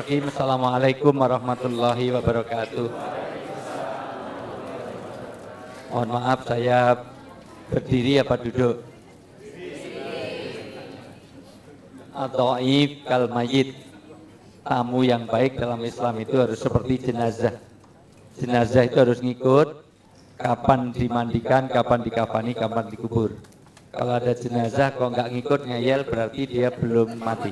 Bismillahirrahmanirrahim. Assalamualaikum warahmatullahi wabarakatuh. Mohon maaf, saya berdiri apa duduk? At-Ta'ib kal mayit. Tamu yang baik dalam Islam itu harus seperti jenazah. Jenazah itu harus ngikut kapan dimandikan, kapan dikafani, kapan dikubur. Kalau ada jenazah kok nggak ngikut ngeyel berarti dia belum mati.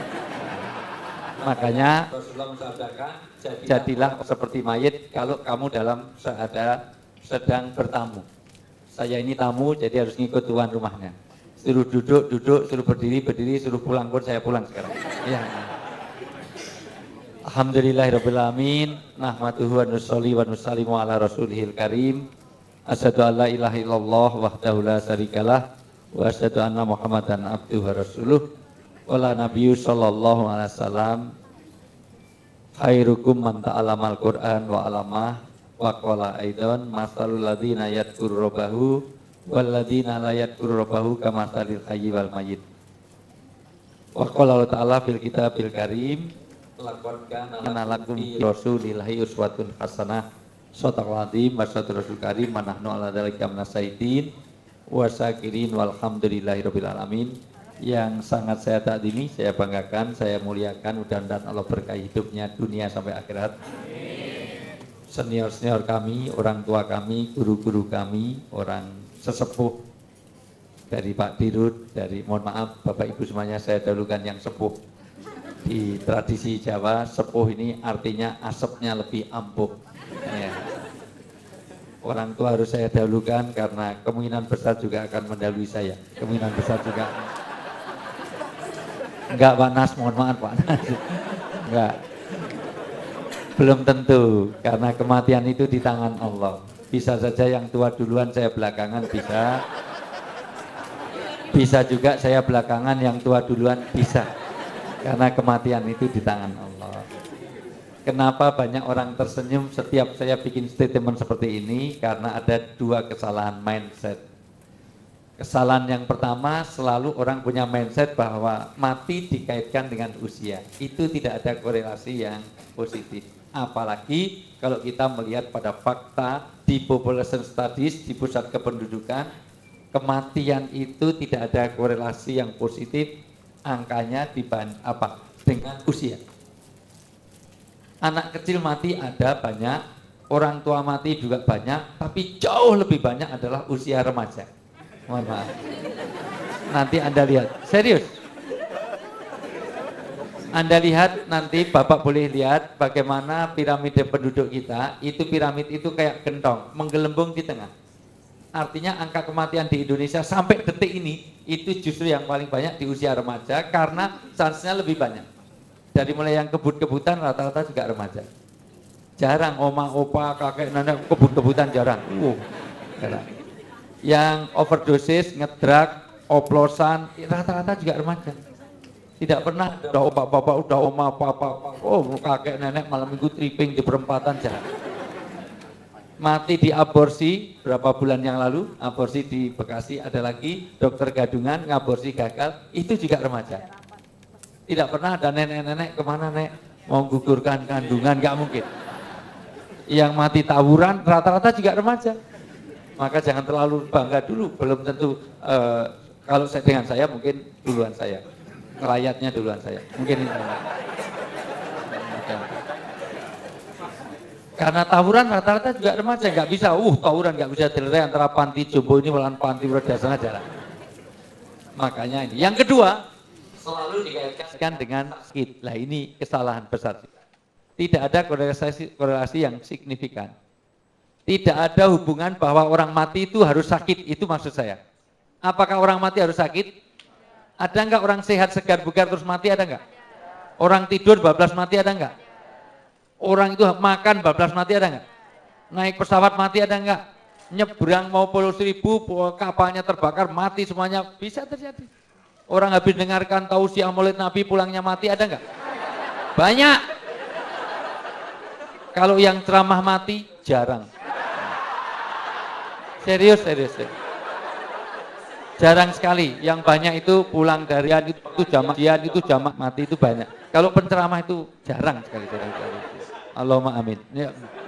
Makanya Rasulullah mensabdakan, jadilah seperti mayit kalau kamu dalam sedang bertamu. Saya ini tamu, jadi harus ngikut tuan rumahnya. Suruh duduk, duduk, suruh berdiri, berdiri, suruh pulang pun saya pulang sekarang. Ya. Alhamdulillahirabbil alamin, nahmaduhu wa nusolli wa nusallimu ala rasulihil karim. Asyhadu an la ilaha illallah wahdahu la syarikalah wa asyhadu anna Muhammadan abduhu wa rasuluh. Wala nabiyyu sallallahu alaihi wasallam khairukum man ta'allamal Qur'an wa 'allamah wa qala aidan masalul ladzina yadhkuru rabbahu wal ladzina la yadhkuru rabbahu kamatsalil hayyi wal mayyit. Wa qala Allah ta'ala fil kitabil karim laqad kana lakum fi rasulillahi uswatun hasanah. Shadaqal azim wa sadaqal rasul karim wa nahnu 'ala dzalika minasyaitin wa syakirin walhamdulillahirabbil alamin. Yang sangat saya takdimi, saya banggakan, saya muliakan, mudah-mudahan Allah berkahi hidupnya dunia sampai akhirat. Senior-senior kami, orang tua kami, guru-guru kami, orang sesepuh dari Pak Dirut, dari mohon maaf Bapak Ibu semuanya, saya dahulukan yang sepuh. Di tradisi Jawa, sepuh ini artinya asapnya lebih ampuh. Ya. Orang tua harus saya dahulukan karena kemungkinan besar juga akan mendahului saya. Kemungkinan besar juga. Enggak Pak Nas, mohon maaf Pak Nas. Enggak. Belum tentu, karena kematian itu di tangan Allah. Bisa saja yang tua duluan, saya belakangan bisa. Bisa juga saya belakangan, yang tua duluan bisa. Karena kematian itu di tangan Allah. Kenapa banyak orang tersenyum setiap saya bikin statement seperti ini? Karena ada dua kesalahan mindset. Kesalahan yang pertama, selalu orang punya mindset bahwa mati dikaitkan dengan usia. Itu tidak ada korelasi yang positif. Apalagi kalau kita melihat pada fakta di population studies, di pusat kependudukan, kematian itu tidak ada korelasi yang positif angkanya dengan usia. Anak kecil mati ada banyak, orang tua mati juga banyak, tapi jauh lebih banyak adalah usia remaja. Mohon maaf. Nanti Anda lihat, serius. Anda lihat nanti, Bapak boleh lihat bagaimana piramida penduduk kita, itu piramid itu kayak gentong, menggelembung di tengah. Artinya angka kematian di Indonesia sampai detik ini, itu justru yang paling banyak di usia remaja karena chance-nya lebih banyak. Dari mulai yang kebut-kebutan rata-rata juga remaja. Jarang oma, opa, kakek, nenek kebut-kebutan jarang. Jarang. Yang overdosis, ngedrak, oplosan, rata-rata juga remaja. Tidak pernah udah bapak-bapak, udah oma, papa, kakek, nenek malam minggu tripping di perempatan jarang. Mati di aborsi berapa bulan yang lalu, aborsi di Bekasi ada lagi, dokter gadungan, ngaborsi gagal, itu juga remaja. Tidak pernah ada nenek-nenek kemana nek, mau gugurkan kandungan, nggak mungkin. Yang mati tawuran rata-rata juga remaja. Maka jangan terlalu bangga dulu, belum tentu kalau saya dengan saya mungkin duluan saya, ngelayatnya duluan saya, mungkin ini. Karena tawuran rata-rata juga remaja, nggak bisa, tawuran nggak bisa dilerai antara panti jombo ini melawan panti berdasarnya jarang. Makanya ini. Yang kedua, selalu dikaitkan dengan sakit. Lah ini kesalahan besar. Tidak ada korelasi yang signifikan. Tidak ada hubungan bahwa orang mati itu harus sakit, itu maksud saya. Apakah orang mati harus sakit? Ada enggak orang sehat, segar, bugar terus mati, ada enggak? Orang tidur bablas mati, ada enggak? Orang itu makan bablas mati, ada enggak? Naik pesawat mati, ada enggak? Nyebrang mau Pulau Seribu, kapalnya terbakar, mati semuanya, bisa terjadi. Orang habis dengarkan tausiah maulid Nabi pulangnya mati, ada enggak? Banyak. Kalau yang ceramah mati, jarang. Serius. Jarang sekali. Yang banyak itu pulang dari itu jamaah, itu jamaah mati itu banyak. Kalau penceramah itu jarang sekali saudara-saudara. Allahumma amin. Ya.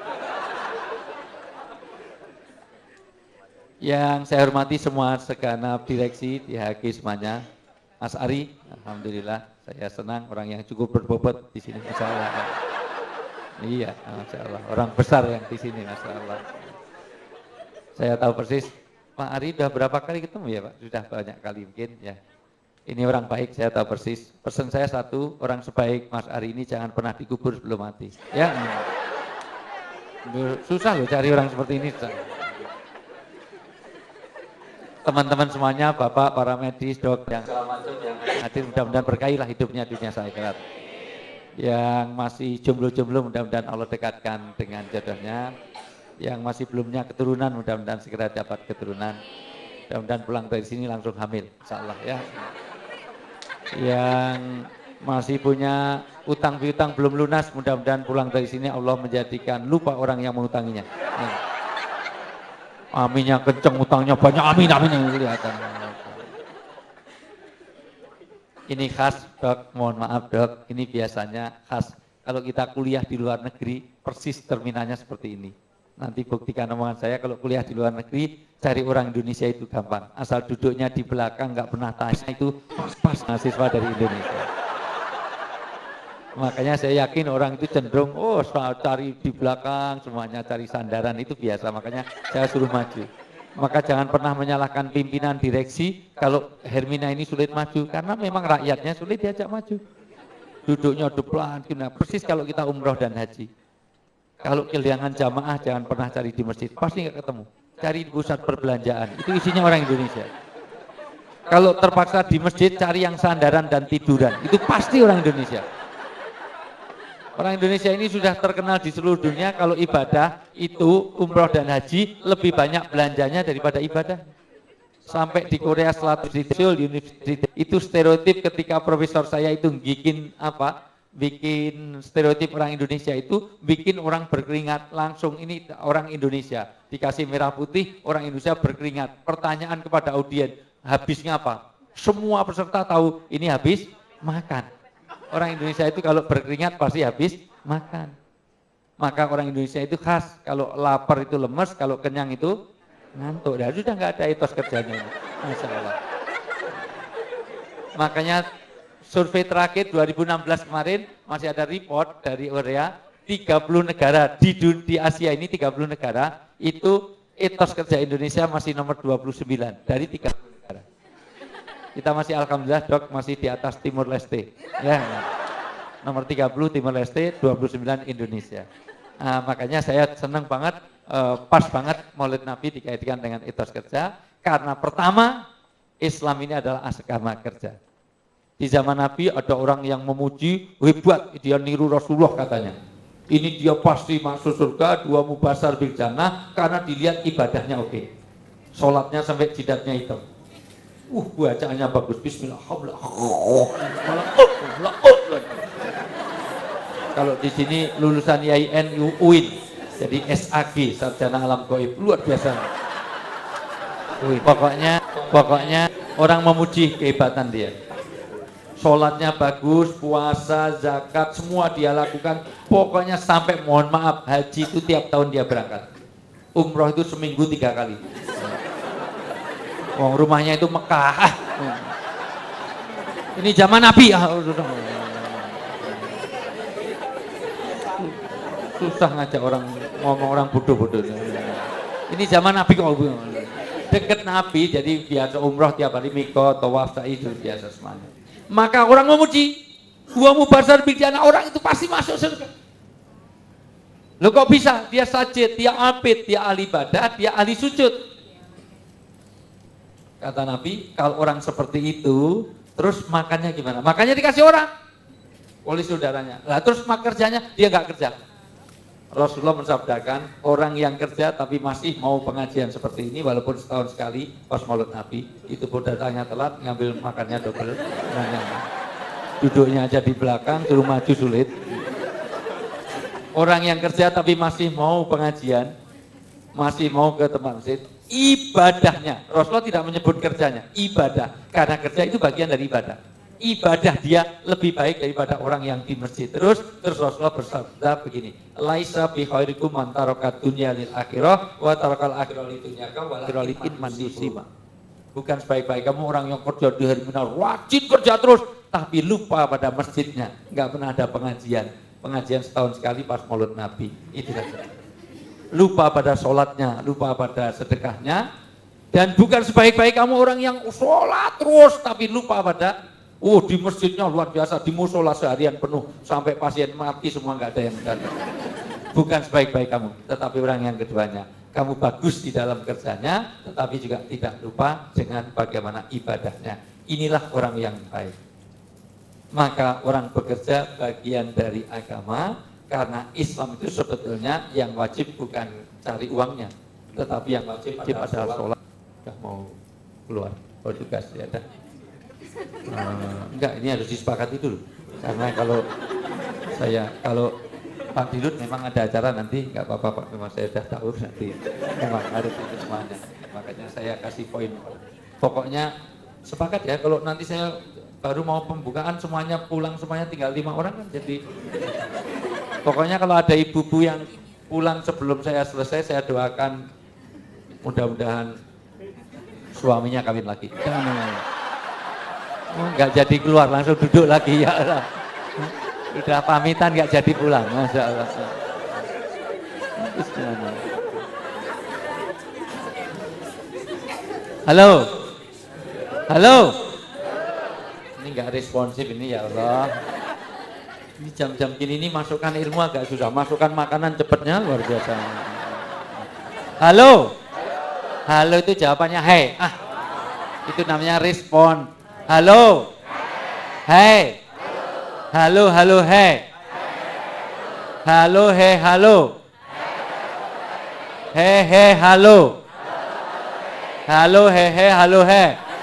Yang saya hormati semua segenap direksi DHG semuanya, Mas Ari, alhamdulillah saya senang orang yang cukup berbobot di sini, Masya Allah. Iya, Masya Allah, orang besar yang di sini, Masya Allah. Saya tahu persis, Pak Ari sudah berapa kali ketemu ya Pak? Sudah banyak kali mungkin ya. Ini orang baik, saya tahu persis. Pesan saya satu, orang sebaik Mas Ari ini jangan pernah dikubur sebelum mati. Ya, susah loh cari orang seperti ini. Teman-teman semuanya, Bapak, para medis, dok, yang segala macam yang hadir, mudah-mudahan berkailah hidupnya dunia akhirat. Yang masih jomblo-jomblo, mudah-mudahan Allah dekatkan dengan jodohnya. Yang masih belumnya keturunan, mudah-mudahan segera dapat keturunan. Mudah-mudahan pulang dari sini langsung hamil, insyaallah ya. Yang masih punya utang piutang belum lunas, mudah-mudahan pulang dari sini Allah menjadikan lupa orang yang mengutanginya. Aminnya kenceng, utangnya banyak, amin yang kelihatan. Ini khas dok, mohon maaf dok, ini biasanya khas. Kalau kita kuliah di luar negeri, persis terminalnya seperti ini. Nanti buktikan omongan saya, kalau kuliah di luar negeri, cari orang Indonesia itu gampang. Asal duduknya di belakang, nggak pernah tanya, itu pas mahasiswa dari Indonesia. Makanya saya yakin orang itu cenderung, oh cari di belakang, semuanya cari sandaran, itu biasa. Makanya saya suruh maju. Maka jangan pernah menyalahkan pimpinan direksi kalau Hermina ini sulit maju. Karena memang rakyatnya sulit diajak maju. Duduknya depan, persis kalau kita umroh dan haji. Kalau kehilangan jamaah jangan pernah cari di masjid, pasti nggak ketemu. Cari di pusat perbelanjaan, itu isinya orang Indonesia. Kalau terpaksa di masjid, cari yang sandaran dan tiduran, itu pasti orang Indonesia. Orang Indonesia ini sudah terkenal di seluruh dunia kalau ibadah itu umroh dan haji lebih banyak belanjanya daripada ibadah. Sampai di Korea Selatan di Seoul University itu stereotip ketika profesor saya itu bikin stereotip orang Indonesia itu bikin orang berkeringat langsung. Ini orang Indonesia dikasih merah putih, orang Indonesia berkeringat. Pertanyaan kepada audien, habisnya apa? Semua peserta tahu ini habis makan. Orang Indonesia itu kalau berkeringat pasti habis makan. Maka orang Indonesia itu khas, kalau lapar itu lemes, kalau kenyang itu ngantuk. Dan sudah nggak ada etos kerjanya ini. Masya Allah. Makanya survei terakhir 2016 kemarin masih ada report dari Korea, 30 negara di Asia ini 30 negara itu etos kerja Indonesia masih nomor 29 dari 30 negara. Kita masih alhamdulillah dok masih di atas Timur Leste. Ya. Nomor 30 Timur Leste, 29 Indonesia. Nah, makanya saya senang banget, pas banget Maulid Nabi dikaitkan dengan etos kerja karena pertama Islam ini adalah agama kerja. Di zaman Nabi ada orang yang memuji, hebat, dia niru Rasulullah katanya. Ini dia pasti masuk surga, dua mubasar bil jannah karena dilihat ibadahnya oke. Sholatnya sampai jidatnya hitam. Bacaannya bagus. Bismillah. Kalau di sini lulusan IAIN UIN, jadi SAG, sarjana alam gaib, luar biasa. Pokoknya orang memuji kehebatan dia. Sholatnya bagus, puasa, zakat, semua dia lakukan. Pokoknya sampai mohon maaf, haji itu tiap tahun dia berangkat. Umroh itu seminggu 3 kali. Rumahnya itu Mekah. Ini zaman Nabi. Susah ngajak orang ngomong orang bodoh-bodoh. Ini zaman Nabi kok deket Nabi, jadi biasa umroh tiap hari mikot, tawaf, sa'i itu biasa semuanya. Maka orang memuji, dua mubasar bil jannah, orang itu pasti masuk surga. Loh kok bisa? Dia sajid, dia abid, dia ahli ibadah, dia ahli sujud. Kata Nabi, kalau orang seperti itu, terus makannya gimana? Makannya dikasih orang oleh saudaranya. Lah terus kerjanya dia nggak kerja. Rasulullah mensabdakan, orang yang kerja tapi masih mau pengajian seperti ini walaupun setahun sekali pas Maulid Nabi, itu pun datangnya telat, ngambil makannya double. Duduknya aja di belakang, suruh maju sulit. Orang yang kerja tapi masih mau pengajian, masih mau ke tempat masjid, ibadahnya, Rasulullah tidak menyebut kerjanya, ibadah, karena kerja itu bagian dari ibadah. ibadah dia lebih baik daripada orang yang di masjid. Terus Rasulullah bersabda begini, laisa bi khairikum man tarakat dunya lil akhirah wa tarakal akhirah lid dunyaka wa lil man yusima. Bukan sebaik-baik kamu orang yang kerja di terminal, rajin kerja terus, tapi lupa pada masjidnya, nggak pernah ada pengajian setahun sekali pas Maulid Nabi, itu saja. Lupa pada sholatnya, lupa pada sedekahnya, dan bukan sebaik-baik kamu orang yang sholat terus, tapi lupa pada, di masjidnya luar biasa, di musola seharian penuh, sampai pasien mati semua nggak ada yang datang. Bukan sebaik-baik kamu, tetapi orang yang keduanya. Kamu bagus di dalam kerjanya, tetapi juga tidak lupa dengan bagaimana ibadahnya. Inilah orang yang baik. Maka orang bekerja bagian dari agama, karena Islam itu sebetulnya yang wajib bukan cari uangnya, tetapi yang wajib adalah sholat. Sudah mau keluar, tugas ya dah. Enggak, ini harus disepakati dulu. Karena kalau Pak Dirut memang ada acara nanti, nggak apa-apa Pak, memang saya sudah tahu nanti memang harus itu semuanya. Makanya saya kasih poin. Pokoknya sepakat ya, kalau nanti saya baru mau pembukaan semuanya pulang semuanya tinggal 5 orang kan jadi. Pokoknya kalau ada ibu-ibu yang pulang sebelum saya selesai, saya doakan mudah-mudahan suaminya kawin lagi. Nggak jadi keluar, langsung duduk lagi ya Allah. Udah pamitan nggak jadi pulang, Masya Allah. Halo, halo. Ini nggak responsif ini ya Allah. Ini jam-jam gini ini masukkan ilmu agak susah, masukkan makanan cepatnya luar biasa. Halo, halo itu jawabannya hey. Itu namanya respon. Halo, hey. Halo, halo, he. Halo, he, halo. He, he, halo. Halo, he, he, halo, he.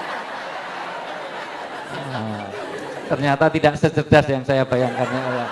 Ternyata tidak secerdas yang saya bayangkan ya Allah.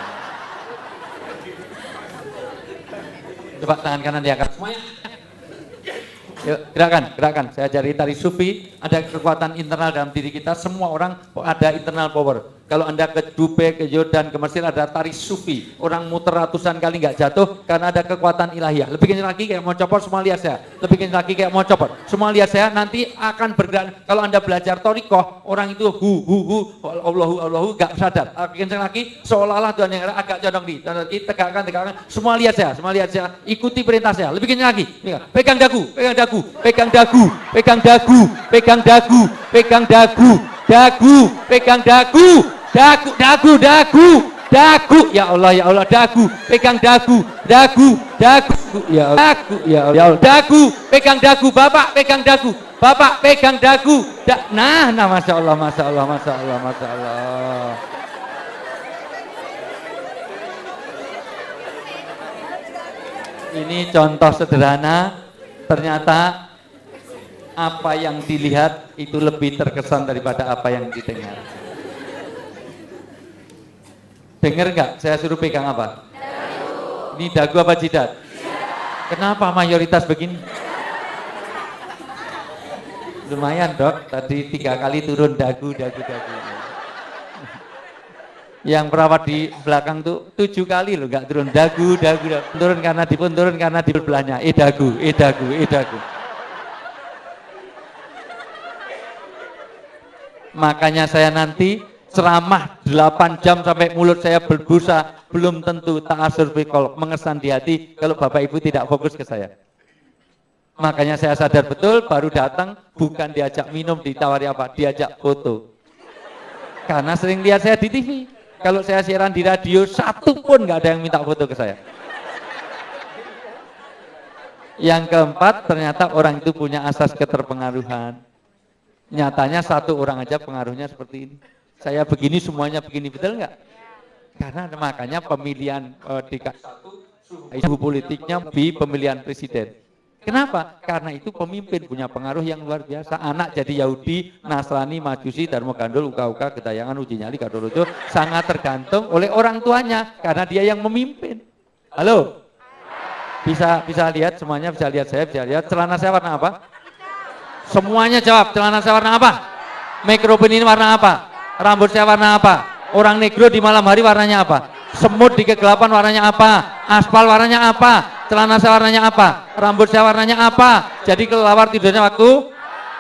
Coba tangan kanan diangkat semuanya. Yuk, gerakan. Saya cari tari sufi, ada kekuatan internal dalam diri kita, semua orang ada internal power. Kalau Anda ke Dubai, ke Yordan, ke Mesir ada tari sufi. Orang muter ratusan kali nggak jatuh karena ada kekuatan ilahiyah. Lebih kencang lagi kayak mau copot, semua lihat saya. Lebih kencang lagi kayak mau copot, semua lihat saya. Nanti akan bergerak. Kalau Anda belajar torikoh, orang itu Allahu nggak sadar. Kencang lagi, seolah-olah Tuhan yang agak condong di. Tegakkan. Semua lihat saya. Ikuti perintah saya. Lebih kencang lagi. Pegang dagu. Pegang dagu, pegang dagu, ya Allah, dagu, pegang dagu, ya Allah, dagu, pegang dagu, bapak pegang dagu, nah, masya Allah. Ini contoh sederhana. Ternyata apa yang dilihat itu lebih terkesan daripada apa yang didengar. Dengar nggak? Saya suruh pegang apa? Dagu. Ini dagu apa jidat? Kenapa mayoritas begini? Lumayan Dok, tadi 3 kali turun dagu. Yang perawat di belakang tuh 7 kali loh nggak turun dagu. Turun karena di sebelahnya. Dagu. Makanya saya nanti ceramah 8 jam sampai mulut saya berbusa, belum tentu ta'asur fi qalb, mengesan di hati kalau Bapak Ibu tidak fokus ke saya. Makanya saya sadar betul baru datang bukan diajak minum, ditawari apa, diajak foto. Karena sering lihat saya di TV. Kalau saya siaran di radio, satu pun nggak ada yang minta foto ke saya. Yang keempat, ternyata orang itu punya asas keterpengaruhan. Nyatanya satu orang aja pengaruhnya seperti ini. Saya begini, semuanya begini, betul nggak? Karena makanya pemilihan DKI 1, suhu politiknya di pemilihan presiden. Kenapa? Karena itu pemimpin punya pengaruh yang luar biasa. Anak jadi Yahudi, Nasrani, Majusi, Dharma Gandul, Uka-Uka, Getayangan, Uji Nyali, Kadolojo, sangat tergantung oleh orang tuanya karena dia yang memimpin. Halo? Bisa lihat semuanya, bisa lihat saya, bisa lihat celana saya warna apa? Semuanya jawab, celana saya warna apa? Mikrofon ini warna apa? Rambut saya warna apa? Orang negro di malam hari warnanya apa? Semut di kegelapan warnanya apa? Aspal warnanya apa? Celana saya warnanya apa? Rambut saya warnanya apa? Jadi kelelawar tidurnya waktu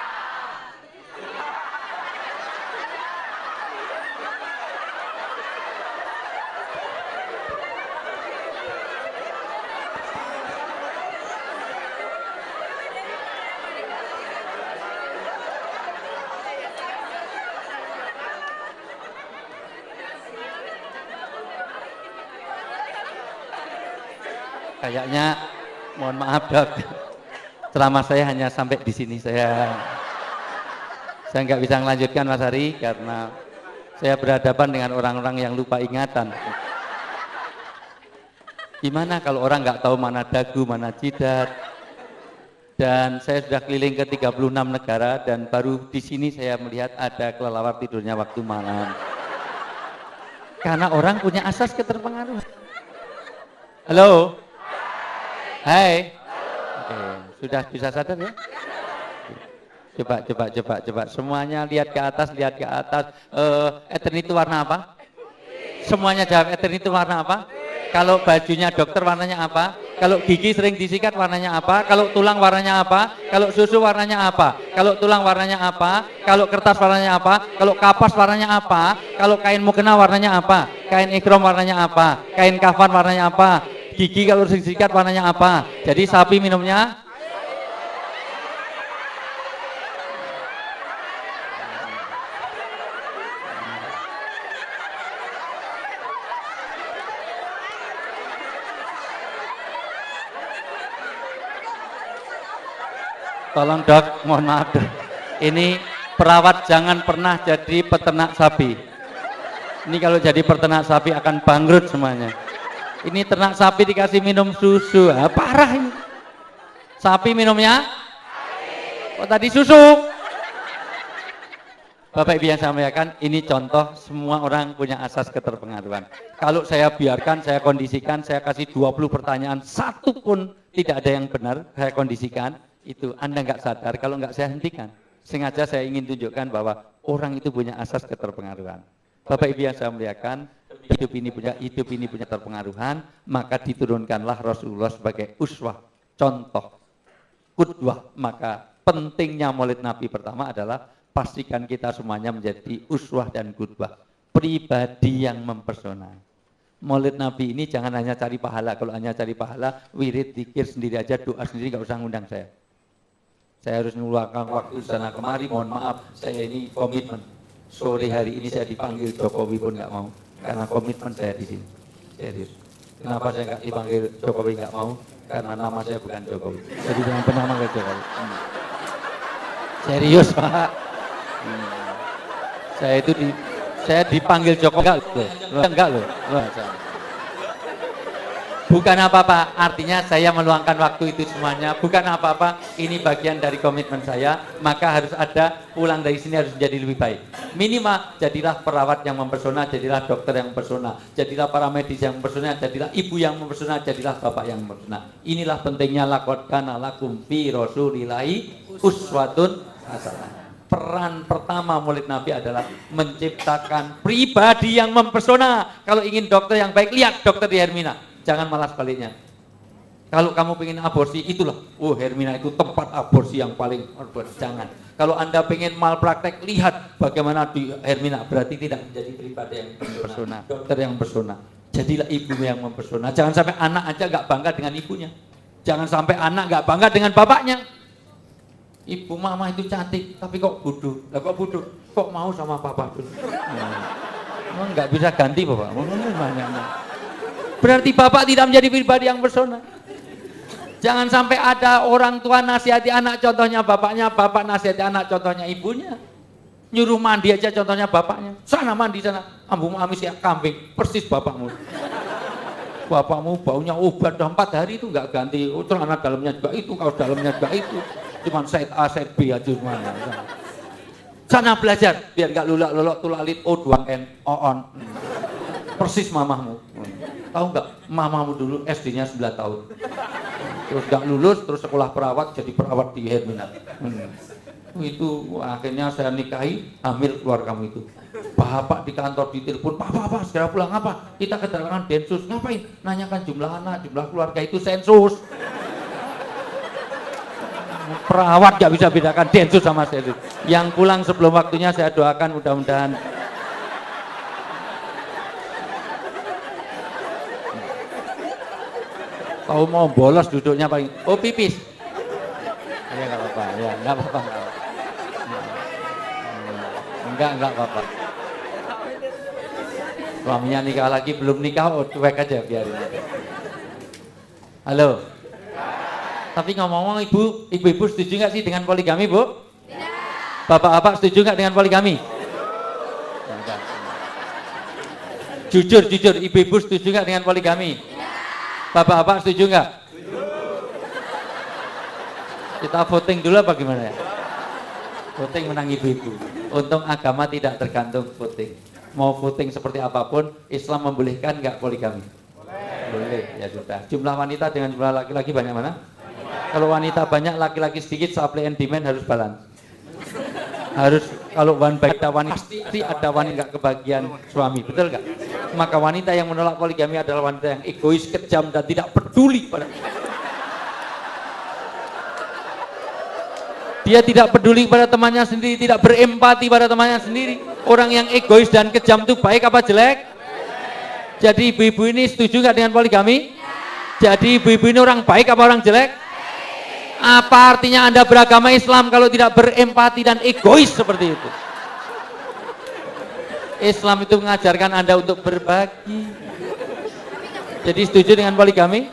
kayaknya, mohon maaf dok, ceramah saya hanya sampai di sini. Saya nggak bisa melanjutkan Mas Hari karena saya berhadapan dengan orang-orang yang lupa ingatan. Gimana kalau orang nggak tahu mana dagu, mana jidat? Dan saya sudah keliling ke 36 negara dan baru di sini saya melihat ada kelelawar tidurnya waktu malam. Karena orang punya asas keterpengaruhan. Halo? Hai. Oke, sudah bisa sadar ya? Coba. Semuanya lihat ke atas, Eternity itu warna apa? Semuanya jawab, Eternity itu warna apa? Kalau bajunya dokter warnanya apa? Kalau gigi sering disikat warnanya apa? Kalau tulang warnanya apa? Kalau susu warnanya apa? Kalau tulang warnanya apa? Kalau kertas warnanya apa? Kalau kapas warnanya apa? Kalau kain mukena warnanya apa? Kain ikrom warnanya apa? Kain kafan warnanya apa? Gigi kalau disikat warnanya apa? Jadi sapi minumnya tolong dok, mohon maaf dok. Ini perawat jangan pernah jadi peternak sapi. Ini kalau jadi peternak sapi akan bangkrut semuanya. Ini ternak sapi dikasih minum susu, parah ini. Sapi minumnya? Oh tadi susu. Bapak Ibu yang saya muliakan, ini contoh semua orang punya asas keterpengaruhan. Kalau saya biarkan, saya kondisikan, saya kasih 20 pertanyaan, satu pun tidak ada yang benar, saya kondisikan, itu Anda nggak sadar, kalau nggak saya hentikan. Sengaja saya ingin tunjukkan bahwa orang itu punya asas keterpengaruhan. Bapak Ibu yang saya muliakan, hidup ini punya terpengaruhan, maka diturunkanlah Rasulullah sebagai uswah, contoh, qudwah. Maka pentingnya maulid Nabi pertama adalah pastikan kita semuanya menjadi uswah dan qudwah, pribadi yang mempesona. Maulid Nabi ini jangan hanya cari pahala. Kalau hanya cari pahala, wirid, zikir sendiri aja, doa sendiri, nggak usah ngundang saya. Saya harus mengeluarkan waktu sana kemari, mohon maaf, saya ini komitmen. Sore hari ini saya dipanggil Jokowi pun nggak mau, karena komitmen saya di sini. Serius. Kenapa saya nggak dipanggil Jokowi nggak mau? Karena nama saya bukan Jokowi. Jadi jangan pernah manggil Jokowi. Serius Pak. Saya dipanggil Jokowi enggak loh. Bukan apa-apa, artinya saya meluangkan waktu itu semuanya, bukan apa-apa, ini bagian dari komitmen saya, maka harus ada, pulang dari sini harus menjadi lebih baik. Minimal, jadilah perawat yang mempesona, jadilah dokter yang mempesona, jadilah para medis yang mempesona, jadilah ibu yang mempesona, jadilah bapak yang mempesona. Inilah pentingnya laqad kana lakum fi rasulillahi uswatun hasanah. Peran pertama maulid Nabi adalah menciptakan pribadi yang mempesona. Kalau ingin dokter yang baik, lihat dokter di Hermina. Jangan malah sebaliknya. Kalau kamu pengen aborsi, itulah, Hermina itu tempat aborsi yang paling jangan. Kalau Anda pengen malpraktek, lihat bagaimana di Hermina. Berarti tidak menjadi pribadi yang mempesona, dokter yang mempesona. Jadilah ibu yang mempesona. Jangan sampai anak aja nggak bangga dengan ibunya. Jangan sampai anak nggak bangga dengan bapaknya. Ibu mama itu cantik, tapi kok bodoh. Lah kok bodoh? Kok mau sama papa dulu? Nggak bisa ganti bapak. Berarti bapak tidak menjadi pribadi yang persona. Jangan sampai ada orang tua nasihati anak, contohnya bapaknya, bapak nasihati anak, contohnya ibunya. Nyuruh mandi aja, contohnya bapaknya. Sana mandi sana, ambu amis ya kambing, persis bapakmu. Bapakmu baunya obat, udah 4 hari itu nggak ganti, celana dalamnya juga itu, kaos dalamnya juga itu. Cuman set A, set B aja semuanya. Sana belajar, biar nggak lulak-lulok tulalit O2N, O-on. Persis mamahmu. Tahu nggak, mamamu dulu SD-nya 9 tahun. Terus nggak lulus, terus sekolah perawat, jadi perawat di Hermina. Itu akhirnya saya nikahi, hamil keluar kamu itu. Bapak di kantor ditelepon, Pak, segera pulang apa? Kita kedatangan Densus, ngapain? Nanyakan jumlah anak, jumlah keluarga, itu sensus. Perawat gak bisa bedakan Densus sama sensus. Yang pulang sebelum waktunya saya doakan mudah-mudahan. Tahu mau bolos duduknya paling, oh pipis. Ya nggak apa-apa, ya nggak apa-apa. Enggak apa-apa. Suaminya nikah lagi, belum nikah, oh cuek aja biarin. Halo. Tapi ngomong-ngomong ibu-ibu setuju nggak sih dengan poligami, Bu? Tidak. Bapak-bapak setuju nggak dengan poligami? Tidak. Jujur, ibu-ibu setuju nggak dengan poligami? Tidak. Bapak-bapak setuju nggak? Setuju. Kita voting dulu apa gimana ya? Voting menang ibu-ibu. Untung agama tidak tergantung voting. Mau voting seperti apapun, Islam membolehkan nggak poligami? Boleh, ya sudah. Jumlah wanita dengan jumlah laki-laki banyak mana? Kalau wanita banyak, laki-laki sedikit, supply and demand harus balance. Harus, kalau one by ada wanita, pasti ada wanita nggak kebagian suami, betul nggak? Maka wanita yang menolak poligami adalah wanita yang egois, kejam, dan tidak peduli pada. Dia tidak peduli pada temannya sendiri, tidak berempati pada temannya sendiri. Orang yang egois dan kejam itu baik apa jelek? Jadi ibu-ibu ini setuju nggak dengan poligami? Jadi ibu-ibu ini orang baik apa orang jelek? Apa artinya Anda beragama Islam kalau tidak berempati dan egois seperti itu? Islam itu mengajarkan Anda untuk berbagi. Jadi setuju dengan poligami?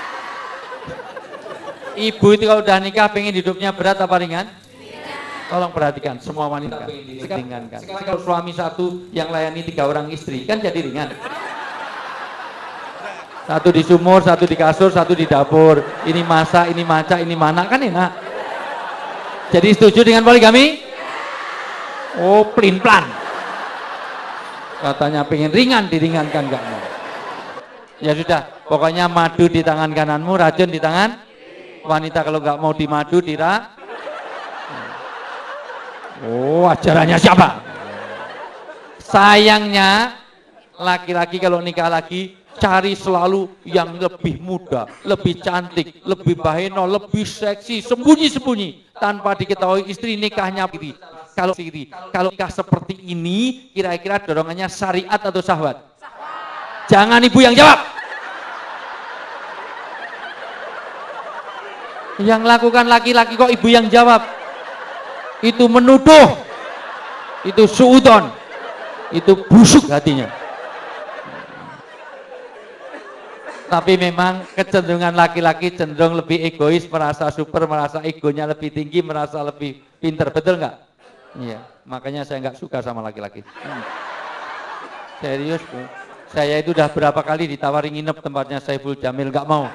Ibu itu kalau udah nikah pengen hidupnya berat apa ringan? Tolong perhatikan, semua wanita ringankan. Sekarang kalau suami satu yang layani 3 orang istri, kan jadi ringan. Satu di sumur, satu di kasur, satu di dapur. Ini masak, ini maca, ini mana, kan enak. Jadi setuju dengan poligami? Oh, pelin-pelan. Katanya pengen ringan, diringankan enggak mau. Ya sudah, pokoknya madu di tangan kananmu, racun di tangan wanita. Kalau enggak mau dimadu, oh, ajarannya siapa? Sayangnya, laki-laki kalau nikah lagi, cari selalu yang lebih muda, lebih cantik, lebih baheno, lebih seksi, sembunyi-sembunyi tanpa diketahui istri nikahnya begini. Kalau nikah seperti ini, kira-kira dorongannya syariat atau syahwat? Jangan ibu yang jawab. Yang lakukan laki-laki kok ibu yang jawab? Itu menuduh, itu suudon, itu busuk hatinya. Tapi memang kecenderungan laki-laki cenderung lebih egois, merasa super, merasa egonya lebih tinggi, merasa lebih pinter, betul nggak? Iya, makanya saya nggak suka sama laki-laki. Serius, Bu. Saya itu udah berapa kali ditawari nginep tempatnya Saiful Jamil, nggak mau.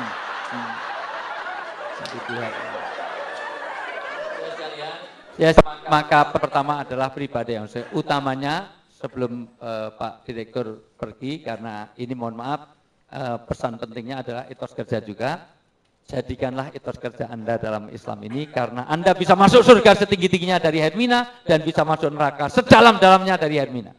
Ya, maka pertama adalah pribadi yang utamanya sebelum Pak Direktur pergi, karena ini mohon maaf, pesan pentingnya adalah etos kerja juga. Jadikanlah etos kerja Anda dalam Islam ini, karena Anda bisa masuk surga setinggi-tingginya dari Hermina dan bisa masuk neraka sedalam-dalamnya dari Hermina.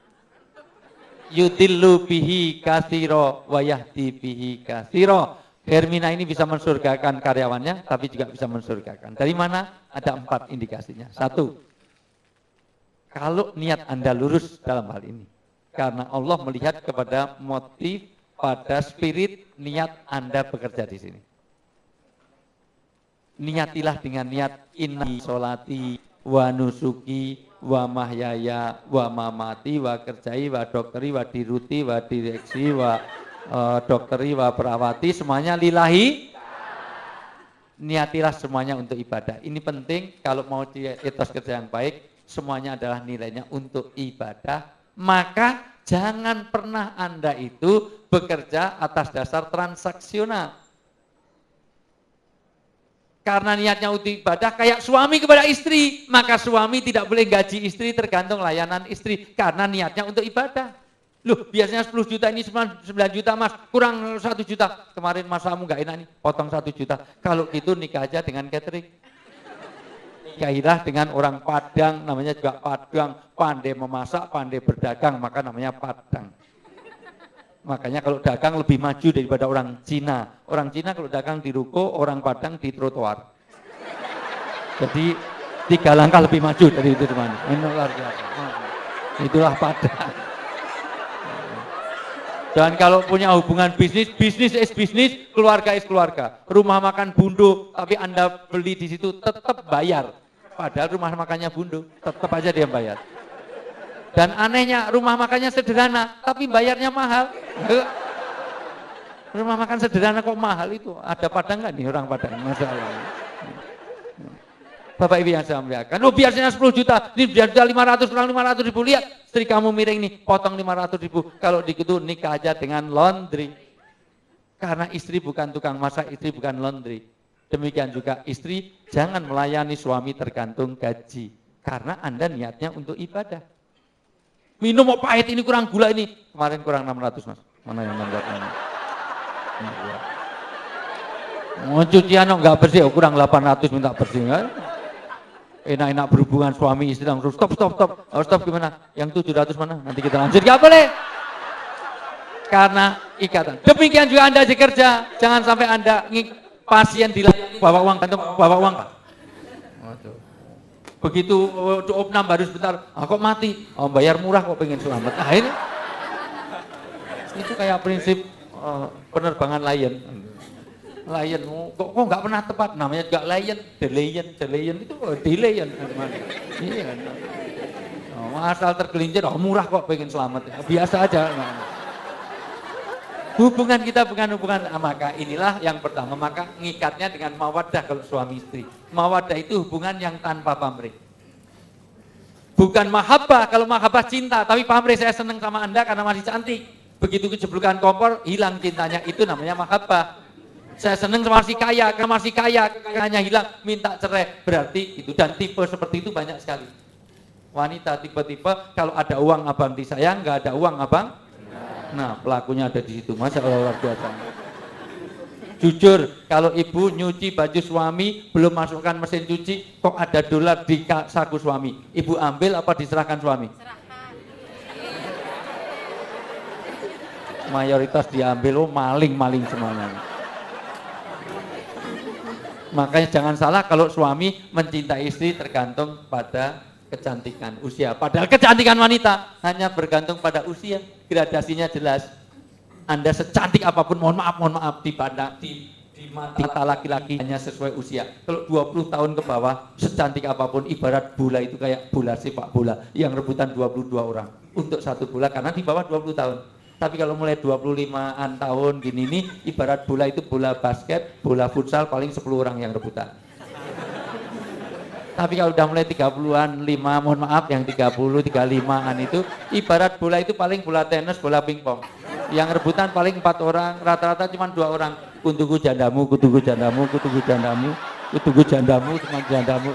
Yudillu bihi katsiro wa yahdi bihi katsiro. Hermina ini bisa mensurgakan karyawannya, tapi juga bisa mensurgakan. Dari mana? Ada 4 indikasinya. 1, kalau niat Anda lurus dalam hal ini, karena Allah melihat kepada motif, pada spirit niat Anda bekerja di sini. Niatilah dengan niat inna sholati wa nusuki wa mahyaya wa mamati wa kerjai wa dokteri wa diruti wa direksi wa dokteri wa perawati, semuanya lillahi. Niatilah semuanya untuk ibadah. Ini penting kalau mau etos kerja yang baik, semuanya adalah nilainya untuk ibadah. Maka jangan pernah Anda itu bekerja atas dasar transaksional. Karena niatnya untuk ibadah, kayak suami kepada istri, maka suami tidak boleh gaji istri tergantung layanan istri, karena niatnya untuk ibadah. Loh, biasanya 10 juta, ini 9 juta mas, kurang 1 juta. Kemarin mas kamu nggak enak nih, potong 1 juta. Kalau gitu nikah aja dengan catering. gairah dengan orang Padang, namanya juga Padang, pandai memasak, pandai berdagang, maka namanya Padang. Makanya kalau dagang lebih maju daripada orang Cina. Orang Cina kalau dagang di ruko, orang Padang di trotoar. Jadi 3 langkah lebih maju dari itu teman. Ini luar biasa. Itulah Padang. Dan kalau punya hubungan bisnis, bisnis is bisnis, keluarga is keluarga. Rumah makan Bundu, tapi Anda beli di situ tetap bayar. Padahal rumah makannya Bundu, tetap aja dia bayar. Dan anehnya rumah makannya sederhana, tapi bayarnya mahal. Rumah makan sederhana kok mahal itu? Ada Padang nggak nih orang Padang? Masalah. Bapak Ibu yang saya muliakan, biasanya 10 juta, ini biasa 500, kurang 500 ribu, lihat, istri kamu miring nih, potong 500 ribu, kalau gitu nikah aja dengan laundry. Karena istri bukan tukang masak, istri bukan laundry. Demikian juga istri, jangan melayani suami tergantung gaji. Karena Anda niatnya untuk ibadah. Minum mau pahit ini kurang gula ini. Kemarin kurang 600 mas. Mana yang 600 ini? Mau cucian enggak bersih, kurang 800 minta bersih kan? Enak-enak berhubungan suami istri langsung stop. Oh, stop gimana? Yang 700 mana? Nanti kita lanjut. Enggak boleh. Karena ikatan. Demikian juga Anda bekerja, jangan sampai Anda pasien dilayani bawa uang kantor, bawa uang Pak. Begitu opnam baru sebentar, kok mati? Oh, bayar murah kok pengen selamat. Nah, ini itu kayak prinsip penerbangan Lion. Lion kok nggak pernah tepat, namanya juga Lion, Delayan itu Delayan. Iya. Asal tergelincir, murah kok pengen selamat. Biasa aja. Hubungan kita bukan hubungan, maka inilah yang pertama, maka ngikatnya dengan mawaddah kalau suami istri. Mawaddah itu hubungan yang tanpa pamrih. Bukan mahabbah, kalau mahabbah cinta, tapi pamrih saya senang sama Anda karena masih cantik. Begitu kejeblukan kompor, hilang cintanya, itu namanya mahabbah. Saya senang sama masih kaya, karena masih kaya, kayanya hilang, minta cerai, berarti itu. Dan tipe seperti itu banyak sekali. Wanita tipe-tipe, kalau ada uang abang disayang, nggak ada uang abang. Nah, pelakunya ada di situ. Masya Allah, luar biasa. Jujur, kalau ibu nyuci baju suami, belum masukkan mesin cuci, kok ada dolar di saku suami. Ibu ambil apa diserahkan suami? Serahkan. Mayoritas diambil, maling semuanya. Makanya jangan salah kalau suami mencintai istri tergantung pada kecantikan usia. Padahal kecantikan wanita hanya bergantung pada usia. Gradasinya jelas. Anda secantik apapun, mohon maaf dipandang di mata laki-laki hanya sesuai usia. Kalau 20 tahun ke bawah, secantik apapun, ibarat bola itu kayak bola sepak bola yang rebutan 22 orang untuk satu bola karena di bawah 20 tahun. Tapi kalau mulai 25-an tahun gini nih, ibarat bola itu bola basket, bola futsal paling 10 orang yang rebutan. Tapi kalau udah mulai 30-an, 5, mohon maaf yang 30, 35-an itu ibarat bola itu paling bola tenis, bola pingpong. Yang rebutan paling 4 orang, rata-rata cuma 2 orang. Kutuku jandamu, kutuku jandamu, kutuku jandamu, kutuku jandamu, cuma jandamu.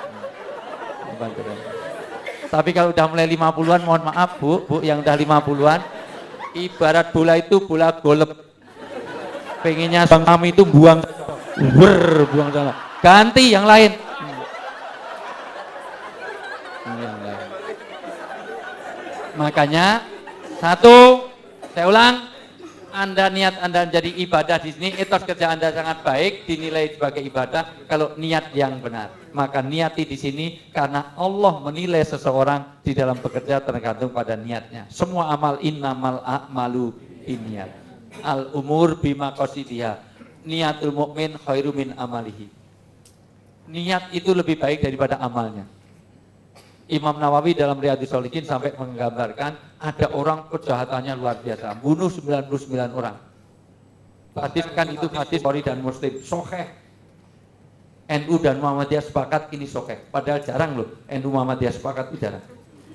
Tapi kalau udah mulai 50-an, mohon maaf Bu, yang udah 50-an, ibarat bola itu bola golep. Pengennya kami itu buang sana. Ganti yang lain. Makanya satu, saya ulang, niat Anda jadi ibadah di sini, etos kerja Anda sangat baik, dinilai sebagai ibadah kalau niat yang benar. Maka niati di sini karena Allah menilai seseorang di dalam bekerja tergantung pada niatnya. Semua amal innamal a'malu binniyat. Al umur bima qasidiha. Niatul mukmin khairu min amalihi. Niat itu lebih baik daripada amalnya. Imam Nawawi dalam Riyadhus Shalihin sampai menggambarkan ada orang kejahatannya luar biasa, bunuh 99 orang. Hadis kan itu hadis Bukhari dan Muslim, sahih. NU dan Muhammadiyah sepakat ini sahih. Padahal jarang loh NU Muhammadiyah sepakat, itu jarang.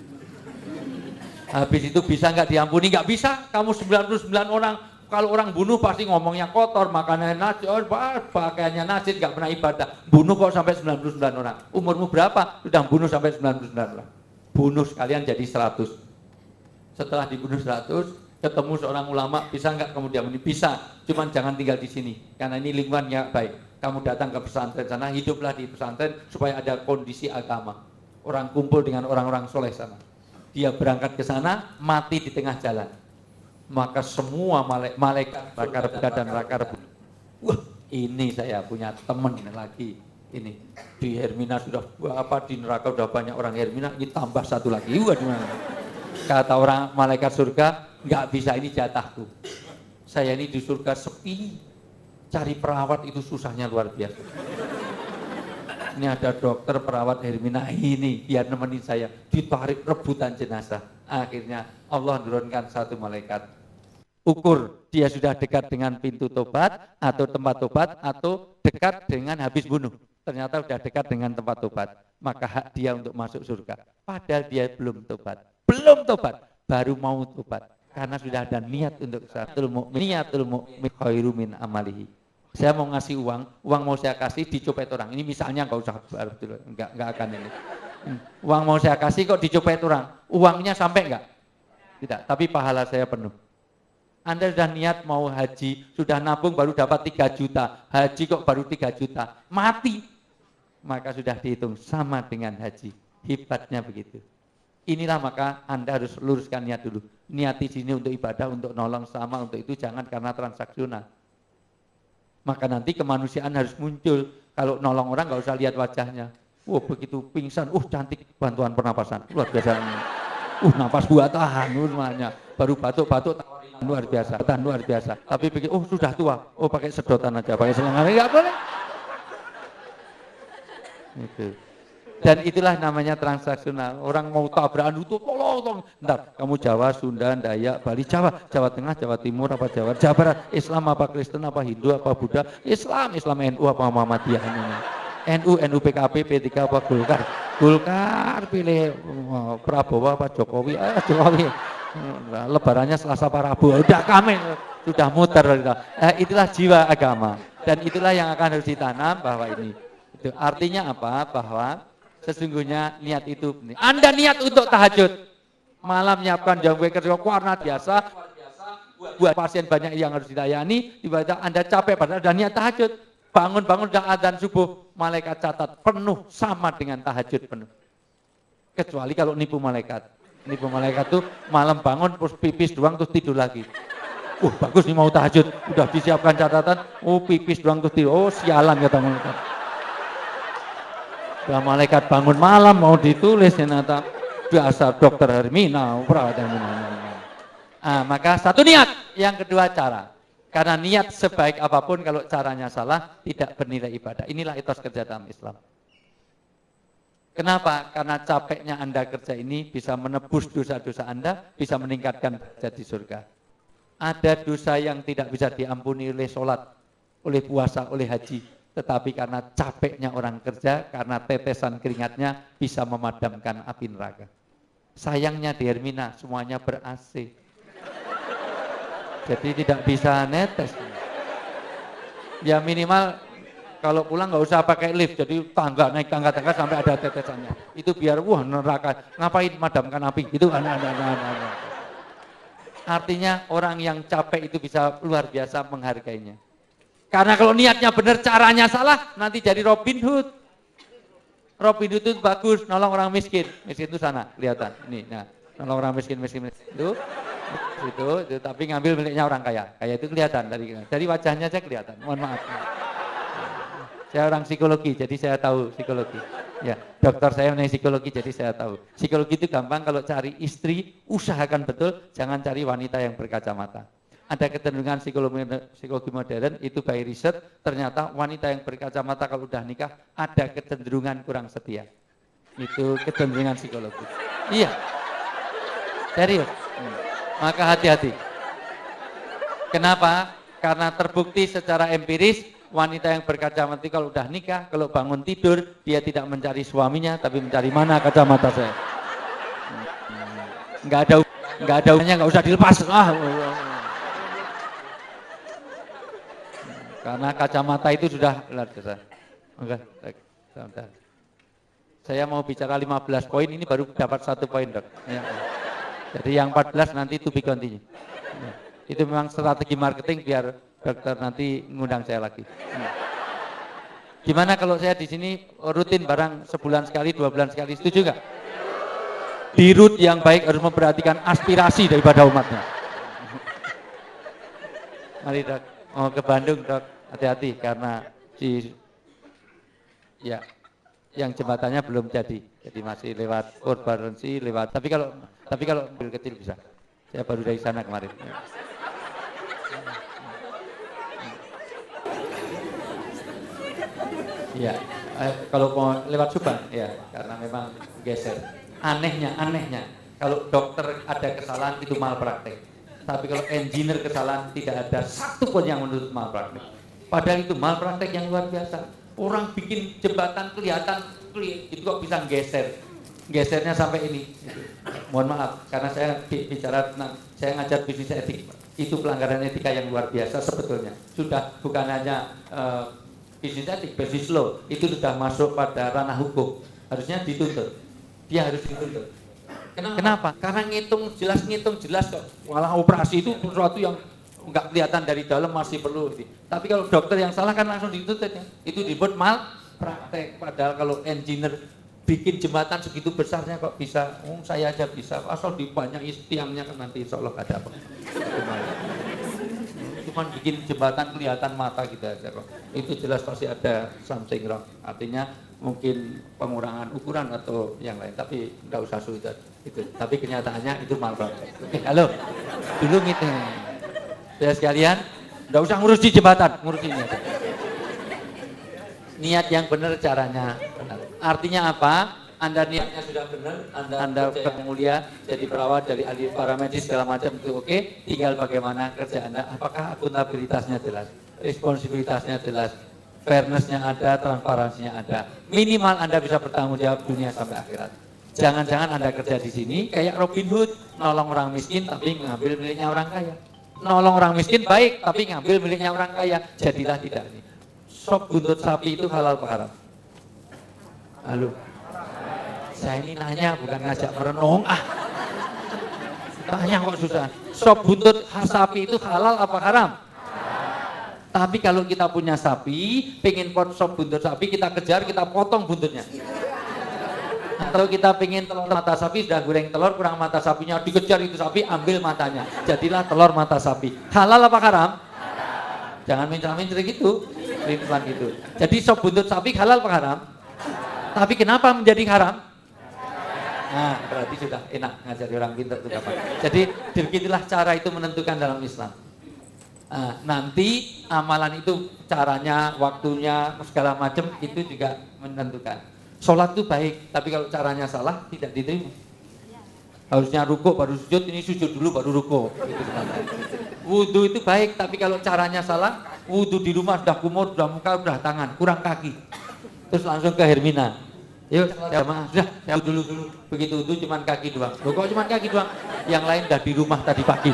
Habis itu bisa nggak diampuni? Nggak bisa. Kamu 99 orang, kalau orang bunuh pasti ngomongnya kotor, makanannya najis, pakaiannya najis, nggak pernah ibadah. Bunuh kok sampai 99 orang. Umurmu berapa? Sudah bunuh sampai 99 orang. Bunuh sekalian jadi 100. Setelah dibunuh 100, ketemu seorang ulama, bisa nggak kemudian ini? Bisa, cuman jangan tinggal di sini, karena ini lingkungan yang baik. Kamu datang ke pesantren sana, hiduplah di pesantren supaya ada kondisi agama. Orang kumpul dengan orang-orang soleh sana. Dia berangkat ke sana, mati di tengah jalan. Maka semua malaikat raka rebuka dan raka rebuka. Wah, ini saya punya teman lagi. Ini di Hermina sudah di neraka sudah banyak orang Hermina, ini tambah satu lagi. Waduh. Kata orang malaikat surga, nggak bisa, ini jatahku. Saya ini di surga sepi, cari perawat itu susahnya luar biasa. Ini ada dokter perawat Hermina ini biar nemenin saya, ditarik rebutan jenazah. Akhirnya Allah menurunkan satu malaikat. Ukur dia sudah dekat dengan pintu tobat atau tempat tobat atau dekat dengan habis bunuh. Ternyata sudah dekat dengan tempat tobat, maka hak dia untuk masuk surga. Padahal dia belum tobat, baru mau tobat. Karena sudah ada niat untuk niatul mu'min khairu min amalihi. Saya mau ngasih uang mau saya kasih dicopet orang. Ini misalnya enggak usah enggak akan ini. Uang mau saya kasih kok dicopet orang. Uangnya sampai enggak? Tidak, tapi pahala saya penuh. Anda sudah niat mau haji, sudah nabung baru dapat 3 juta. Haji kok baru 3 juta. Mati. Maka sudah dihitung sama dengan haji. Hebatnya begitu. Inilah maka Anda harus luruskan niat dulu. Niat di sini untuk ibadah, untuk nolong sama, untuk itu jangan karena transaksional. Maka nanti kemanusiaan harus muncul. Kalau nolong orang nggak usah lihat wajahnya. Begitu pingsan, cantik bantuan pernapasan. Luar biasa. Napas buatan semuanya. Baru batuk-batuk luar biasa. Luar biasa. Tapi pikir, sudah tua. Pakai sedotan aja, pakai selengan nggak boleh. Itu. Dan itulah namanya transaksional. Orang mau tabrakan itu tolong. Ntar kamu Jawa, Sunda, Dayak, Bali, Jawa Tengah, Jawa Timur, apa Jawa Barat, Islam apa Kristen apa Hindu apa Buddha, Islam NU apa Muhammadiyah, NU PKB P3 apa Golkar pilih Prabowo apa Jokowi, Jokowi. Lebarannya Selasa apa Rabu, udah kami sudah muter. Itulah jiwa agama dan itulah yang akan harus ditanam bahwa ini. Itu artinya apa? Bahwa sesungguhnya niat itu penting. Anda niat untuk tahajud, malam menyiapkan jam kerja karena biasa, buat pasien banyak yang harus dilayani, tiba-tiba Anda capek padahal ada niat tahajud, bangun udah adzan subuh, malaikat catat penuh sama dengan tahajud penuh. Kecuali kalau nipu malaikat tuh malam bangun terus pipis doang terus tidur lagi. Bagus nih mau tahajud, udah disiapkan catatan, pipis doang terus tidur, sialan kata malaikat. Malaikat bangun malam mau ditulis ternyata biasa dokter Hermina perawat Hermina. Maka satu niat, yang kedua cara. Karena niat sebaik apapun kalau caranya salah tidak bernilai ibadah. Inilah etos kerja dalam Islam. Kenapa? Karena capeknya Anda kerja ini bisa menebus dosa-dosa Anda, bisa meningkatkan derajat di surga. Ada dosa yang tidak bisa diampuni oleh sholat, oleh puasa, oleh haji. Tetapi karena capeknya orang kerja, karena tetesan keringatnya bisa memadamkan api neraka. Sayangnya di Hermina semuanya ber-AC. Jadi tidak bisa netes. Ya minimal kalau pulang nggak usah pakai lift, jadi naik tangga sampai ada tetesannya. Itu biar neraka. Ngapain madamkan api? Itu artinya orang yang capek itu bisa luar biasa menghargainya. Karena kalau niatnya benar, caranya salah, nanti jadi Robin Hood. Robin Hood itu bagus, nolong orang miskin. Miskin itu sana, kelihatan. Ini, nolong orang miskin itu, tapi ngambil miliknya orang kaya. Kaya itu kelihatan dari wajahnya saya kelihatan. Mohon maaf. Saya orang psikologi, jadi saya tahu psikologi. Ya, dokter saya mengenai psikologi, jadi saya tahu. Psikologi itu gampang kalau cari istri, usahakan betul, jangan cari wanita yang berkacamata. Ada kecenderungan psikologi modern itu by riset, ternyata wanita yang berkacamata kalau udah nikah ada kecenderungan kurang setia. Itu kecenderungan psikologi. Iya. Serius. Maka hati-hati. Kenapa? Karena terbukti secara empiris wanita yang berkacamata kalau udah nikah, kalau bangun tidur dia tidak mencari suaminya tapi mencari mana kacamata saya. Enggak ada hubungannya, enggak usah dilepas. Karena kacamata itu sudah luar biasa. Oke, baik. Saya mau bicara 15 poin, ini baru dapat 1 poin, Dok. Ya. Jadi yang 14 nanti to be continue. Ya. Itu memang strategi marketing biar dokter nanti ngundang saya lagi. Gimana kalau saya di sini rutin barang sebulan sekali, 2 bulan sekali, setuju nggak? Dirut yang baik harus memperhatikan aspirasi daripada umatnya. Mari dok, mau ke Bandung dok, hati-hati karena ya yang jembatannya belum jadi masih lewat Purbarensi, lewat. Tapi kalau mobil kecil bisa. Saya baru dari sana kemarin. Ya, kalau mau lewat Subang, ya karena memang geser. Anehnya, kalau dokter ada kesalahan itu malpraktek. Tapi kalau engineer kesalahan tidak ada satu pun yang menuntut malpraktek. Padahal itu malpraktek yang luar biasa. Orang bikin jembatan kelihatan itu kok bisa gesernya sampai ini. Mohon maaf, karena saya bicara, saya ngajar bisnis etik. Itu pelanggaran etika yang luar biasa sebetulnya. Sudah bukan hanya bisnis etik, bisnis law itu sudah masuk pada ranah hukum, harusnya dituntut, dia harus dituntut. Kenapa? Karena ngitung jelas kok. Malah operasi itu sesuatu yang nggak kelihatan dari dalam masih perlu. Tapi kalau dokter yang salah kan langsung dituntut ya. Itu disebut malpraktek. Padahal kalau engineer bikin jembatan segitu besarnya kok bisa, saya aja bisa. Asal dibanyak tiangnya kan nanti insya Allah ada apa. Cuman bikin jembatan kelihatan mata gitu aja kok. Itu jelas pasti ada something wrong. Artinya mungkin pengurangan ukuran atau yang lain. Tapi nggak usah sulit itu. Tapi kenyataannya itu malpraktek. Oke, halo. Dulu gitu. Ya sekalian, nggak usah ngurus di jembatan, ngurus ini aja. Niat yang benar, caranya benar. Artinya apa? Anda niatnya sudah benar, Anda mulia, jadi perawat, dari ahli paramedis segala macam itu oke. Tinggal bagaimana kerja Anda, apakah akuntabilitasnya jelas, responsibilitasnya jelas, fairnessnya ada, transparansinya ada. Minimal Anda bisa bertanggung jawab dunia sampai akhirat. Jangan-jangan Anda kerja di sini kayak Robin Hood, nolong orang miskin tapi ngambil miliknya orang kaya. Nolong orang miskin baik tapi ngambil miliknya orang kaya. Jadilah tidak ini. Sop buntut sapi itu halal apa haram? Halo. Saya ini nanya bukan ngajak merenung. Tanya kok susah. Sop buntut sapi itu halal apa haram? Tapi kalau kita punya sapi, pengen pot sop buntut sapi, kita kejar, kita potong buntutnya. Atau kita pengen telur mata sapi, sudah goreng telur, kurang mata sapinya, dikejar itu sapi, ambil matanya. Jadilah telur mata sapi. Halal apa haram? Jangan mincer-mincer gitu. Rintuan gitu. Jadi sop buntut sapi halal apa haram? Tapi kenapa menjadi haram? Nah, berarti sudah enak ngajari orang pintar itu kapan. Jadi begitulah cara itu menentukan dalam Islam. Nah, nanti amalan itu caranya, waktunya, segala macam itu juga menentukan. Sholat itu baik, tapi kalau caranya salah tidak diterima. Harusnya ruku baru sujud, ini sujud dulu baru ruku. Wudhu itu baik, tapi kalau caranya salah, wudhu di rumah sudah kumur, sudah muka, sudah tangan, kurang kaki. Terus langsung ke Hermina. Yuk, jamaah, sudah, ya dulu. Begitu itu cuma kaki doang. Loh, kok cuma kaki doang? Yang lain udah di rumah tadi pagi.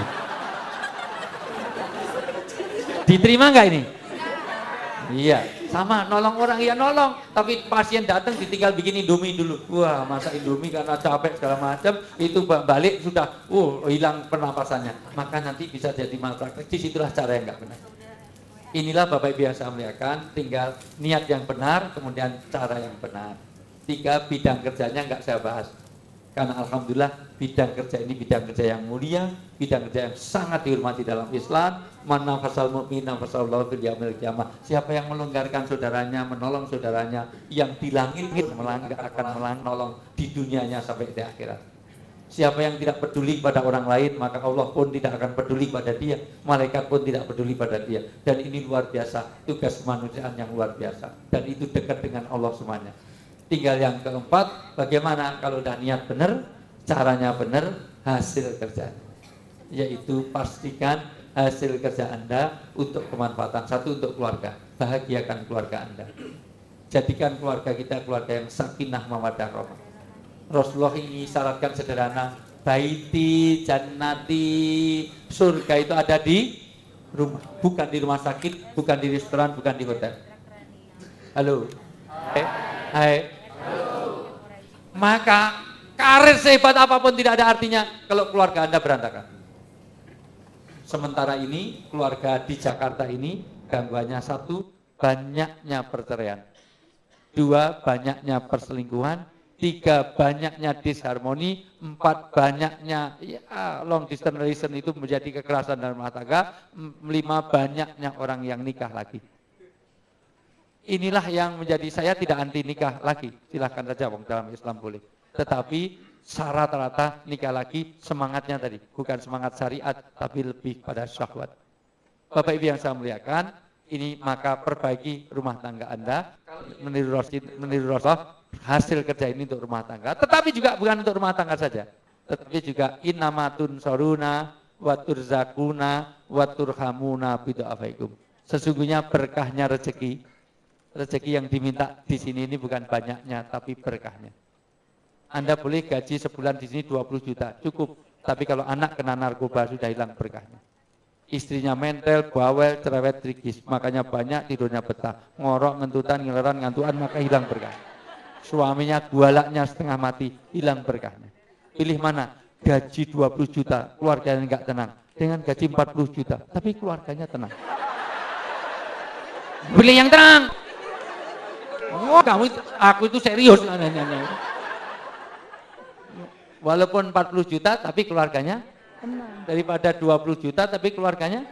Diterima nggak ini? Iya, sama nolong orang ya nolong, tapi pasien datang ditinggal bikin Indomie dulu. Wah, masak Indomie karena capek segala macam, itu balik sudah, hilang pernapasannya. Maka nanti bisa jadi malpraktek. Disitulah cara yang nggak benar. Inilah Bapak Ibu yang saya muliakan, tinggal niat yang benar, kemudian cara yang benar. 3 bidang kerjanya nggak saya bahas. Karena alhamdulillah bidang kerja ini bidang kerja yang mulia, bidang kerja yang sangat dihormati dalam Islam. Man nafasal mu'min nafasallahu fil yaumil qiyamah. Siapa yang melonggarkan saudaranya, menolong saudaranya, yang di langit akan menolong di dunianya sampai di akhirat. Siapa yang tidak peduli pada orang lain, maka Allah pun tidak akan peduli pada dia, malaikat pun tidak peduli pada dia. Dan ini luar biasa, tugas kemanusiaan yang luar biasa. Dan itu dekat dengan Allah semuanya. Tinggal yang keempat, bagaimana kalau udah niat benar, caranya benar, hasil kerjanya. Yaitu pastikan hasil kerja Anda untuk kemanfaatan. Satu, untuk keluarga, bahagiakan keluarga Anda. Jadikan keluarga kita keluarga yang sakinah mawaddah rahmah. Rasulullah ini syaratkan sederhana, baiti jannati, surga itu ada di rumah, bukan di rumah sakit, bukan di restoran, bukan di hotel. Halo. Hai. Maka karir sehebat apapun tidak ada artinya kalau keluarga Anda berantakan. Sementara ini keluarga di Jakarta ini gangguannya satu, banyaknya perceraian. 2 banyaknya perselingkuhan, 3 banyaknya disharmoni, 4 banyaknya long distance relation itu menjadi kekerasan dalam rumah tangga, 5 banyaknya orang yang nikah lagi. Inilah yang menjadi saya tidak anti nikah lagi, silahkan saja wong dalam Islam boleh. Tetapi syarat rata nikah lagi semangatnya tadi, bukan semangat syariat tapi lebih pada syahwat. Bapak Ibu yang saya muliakan, ini maka perbaiki rumah tangga Anda meniru Rasulullah. Hasil kerja ini untuk rumah tangga, tetapi juga bukan untuk rumah tangga saja, tetapi juga innamatun soruna waturzakuna waturhamuna bidu'afaikum. Sesungguhnya berkahnya rezeki yang diminta di sini ini bukan banyaknya tapi berkahnya. Anda boleh gaji sebulan di sini 20 juta cukup, tapi kalau anak kena narkoba sudah hilang berkahnya. Istrinya mentel, bawel, cerewet, trigis, makanya banyak tidurnya betah, ngorok, ngentutan, ngileran, ngantuan, maka hilang berkah. Suaminya gualaknya setengah mati, hilang berkahnya. Pilih mana? Gaji 20 juta, keluarganya enggak tenang. Dengan gaji 40 juta, tapi keluarganya tenang. Pilih yang tenang. Oh, aku itu serius. Walaupun 40 juta, tapi keluarganya tenang. Daripada 20 juta, tapi keluarganya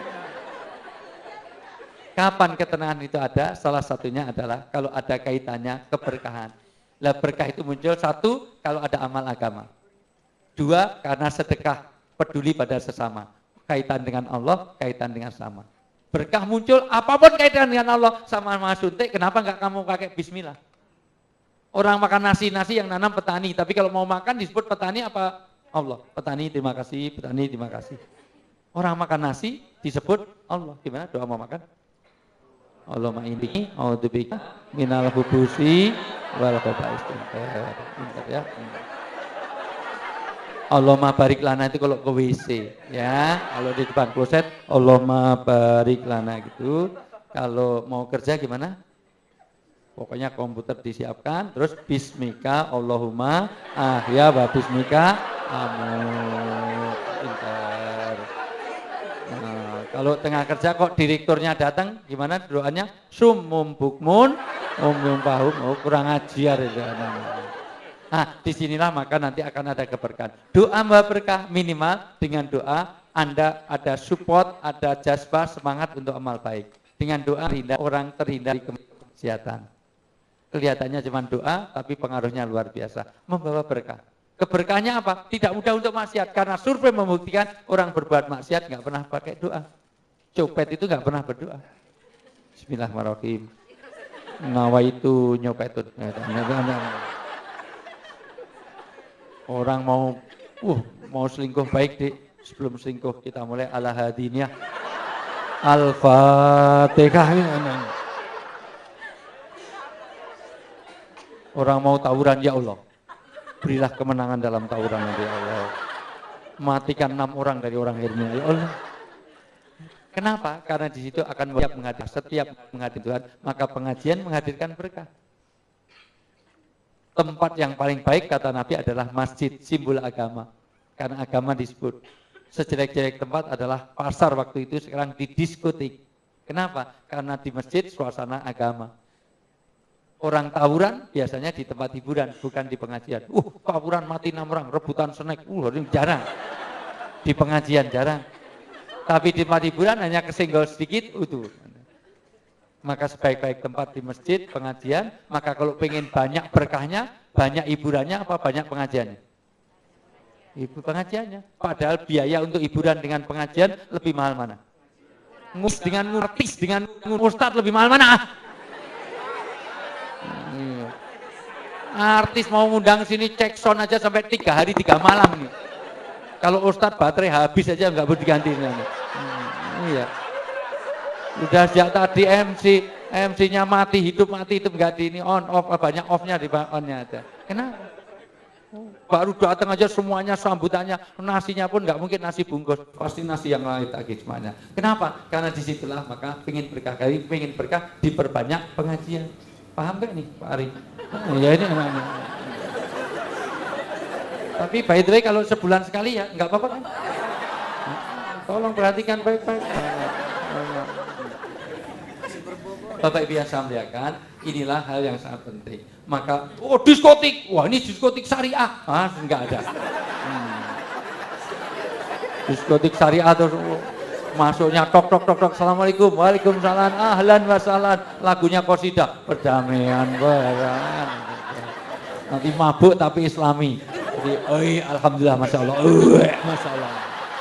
kapan ketenangan itu ada? Salah satunya adalah kalau ada kaitannya keberkahan. Lah berkah itu muncul 1 kalau ada amal agama. 2 karena sedekah, peduli pada sesama. Kaitan dengan Allah, kaitan dengan sama. Berkah muncul apapun kaitan dengan Allah, sama suntik, kenapa enggak kamu pakai bismillah? Orang makan nasi yang nanam petani, tapi kalau mau makan disebut petani apa? Allah. Petani terima kasih, petani terima kasih. Orang makan nasi disebut Allah. Gimana doa mau makan? Allahumma inni a'udzubika minal khubusi wal khaba'is. Pintar ya. Allahumma barik lana itu kalau ke WC ya. Kalau di depan kloset Allahumma barik lana gitu. Kalau mau kerja gimana? Pokoknya komputer disiapkan, terus bismika Allahumma ahya wa bismika amut. Pintar. Kalau tengah kerja kok direkturnya datang, gimana doanya? Summum bukmun, umum pahum, kurang ajar itu. Nah, disinilah maka nanti akan ada keberkahan. Doa membawa berkah minimal dengan doa Anda ada support, ada jazbah, semangat untuk amal baik. Dengan doa orang terhindar dari kemaksiatan. Kelihatannya cuma doa, tapi pengaruhnya luar biasa. Membawa berkah. Keberkahannya apa? Tidak mudah untuk maksiat, karena survei membuktikan orang berbuat maksiat nggak pernah pakai doa. Copet itu nggak pernah berdoa. Bismillahirrahmanirrahim. Nawaitu nyopetun. Orang mau selingkuh baik deh. Sebelum selingkuh kita mulai ala hadiniyah. Al-Fatihah. Orang mau tawuran ya Allah. Berilah kemenangan dalam tawuran nanti ya Allah. Matikan 6 orang dari orang Hermina ya Allah. Kenapa? Karena di situ akan setiap menghadiri Tuhan, maka pengajian menghadirkan berkah. Tempat yang paling baik kata Nabi adalah masjid, simbol agama. Karena agama disebut. Sejelek-jelek tempat adalah pasar waktu itu, sekarang di diskotik. Kenapa? Karena di masjid suasana agama. Orang tawuran biasanya di tempat hiburan, bukan di pengajian. Tawuran mati 6 orang, rebutan snack, jarang. Di pengajian jarang. Tapi di tempat hiburan hanya kesenggol sedikit, utuh. Maka sebaik-baik tempat di masjid, pengajian, maka kalau pengen banyak berkahnya, banyak hiburannya apa banyak pengajiannya? Pengajiannya. Padahal biaya untuk hiburan dengan pengajian lebih mahal mana? Dengan artis, dengan ustadz lebih mahal mana? Artis mau ngundang sini cek sound aja sampai 3 hari 3 malam nih. Kalau ustadz baterai habis aja nggak boleh diganti. Iya. Udah sejak tadi MC-nya mati, hidup mati itu enggak di ini on off, banyak off-nya di on-nya ada. Kenapa? Baru datang aja semuanya sambutannya, nasinya pun enggak mungkin nasi bungkus, pasti nasi yang lain lagi semuanya. Kenapa? Karena disitulah maka pengen berkah diperbanyak pengajian. Paham enggak nih Pak Ari? Ya ini emangnya. Tapi by the way kalau sebulan sekali ya enggak apa-apa kan? Tolong perhatikan baik-baik. Bapak Ibu yang saya muliakan, inilah hal yang sangat penting. Maka, diskotik, wah ini diskotik syariah, enggak ada. Diskotik syariah terus masuknya tok, assalamualaikum, waalaikumsalam, ahlan wa sahlan, lagunya qasidah, perdamaian, nanti mabuk tapi islami. Jadi, alhamdulillah, masya Allah, masya Allah.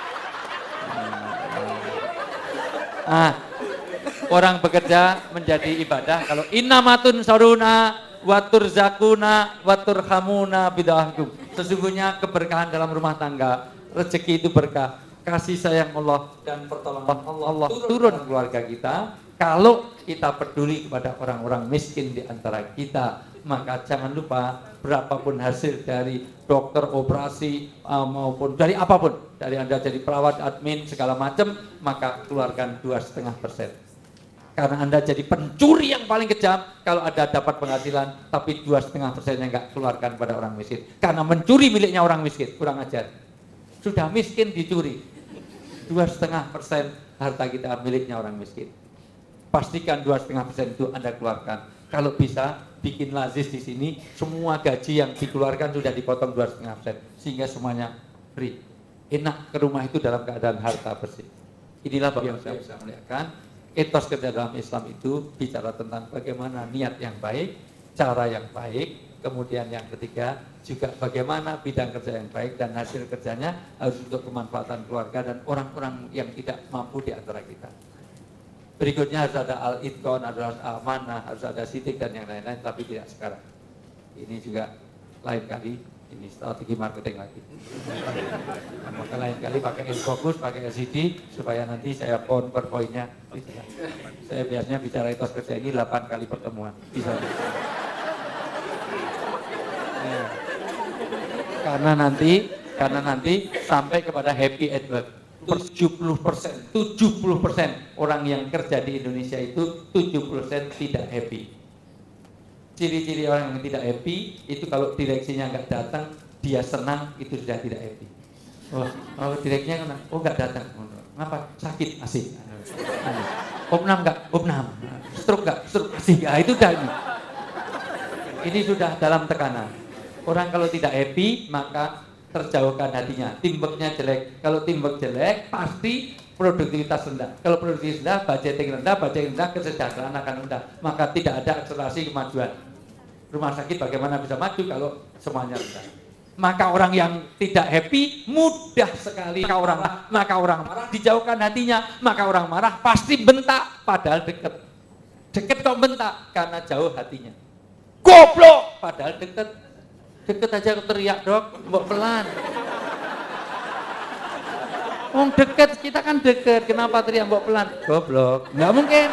Orang bekerja menjadi ibadah kalau innamatun saruna watur zakuna watur hamuna bidahkum. Sesungguhnya keberkahan dalam rumah tangga, rezeki itu berkah, kasih sayang Allah dan pertolongan Allah turun keluarga kita kalau kita peduli kepada orang-orang miskin di antara kita. Maka jangan lupa, berapapun hasil dari dokter, operasi, maupun dari apapun, dari Anda jadi perawat, admin, segala macam, maka keluarkan 2,5%. Karena Anda jadi pencuri yang paling kejam kalau Anda dapat penghasilan, tapi 2,5%-nya enggak keluarkan pada orang miskin. Karena mencuri miliknya orang miskin, kurang ajar. Sudah miskin dicuri, 2,5% harta kita miliknya orang miskin. Pastikan 2,5% itu Anda keluarkan. Kalau bisa, bikin lazis di sini, semua gaji yang dikeluarkan sudah dipotong 2,5%, sehingga semuanya free. Enak ke rumah itu dalam keadaan harta bersih. Inilah yang saya bisa muliakan. Etos kerja dalam Islam itu bicara tentang bagaimana niat yang baik, cara yang baik, kemudian yang ketiga juga bagaimana bidang kerja yang baik dan hasil kerjanya harus untuk kemanfaatan keluarga dan orang-orang yang tidak mampu di antara kita. Berikutnya harus ada al-itqan, harus ada amanah, harus ada sidik dan yang lain-lain, tapi tidak sekarang. Ini juga lain kali, ini strategi marketing lagi. Maka lain kali pakai Infokus, pakai LCD, supaya nanti saya PowerPoint-nya. Saya biasanya bicara etos kerja ini 8 kali pertemuan. Bisa. Karena nanti sampai kepada happy at work. 70% orang yang kerja di Indonesia itu 70% tidak happy. Ciri-ciri orang yang tidak happy itu kalau direksinya nggak datang, dia senang, itu sudah tidak happy. Oh direksinya kena, nggak datang, ngapa? Sakit, asik. Opnam nggak? Opnam. Stroke nggak? Stroke, asik. Itu udah ini. Ini sudah dalam tekanan. Orang kalau tidak happy maka terjauhkan hatinya, teamworknya jelek. Kalau teamwork jelek, pasti produktivitas rendah. Kalau produktivitas rendah, budgeting rendah, kesejahteraan akan rendah. Maka tidak ada akselerasi kemajuan. Rumah sakit bagaimana bisa maju kalau semuanya rendah? Maka orang yang tidak happy mudah sekali. Maka orang marah, dijauhkan hatinya. Maka orang marah pasti bentak, padahal dekat. Dekat kok bentak karena jauh hatinya. Goblok, padahal dekat. Deket aja teriak, Dok, mbok pelan. Deket, kita kan deket, kenapa teriak mbok pelan? Goblok, nggak mungkin.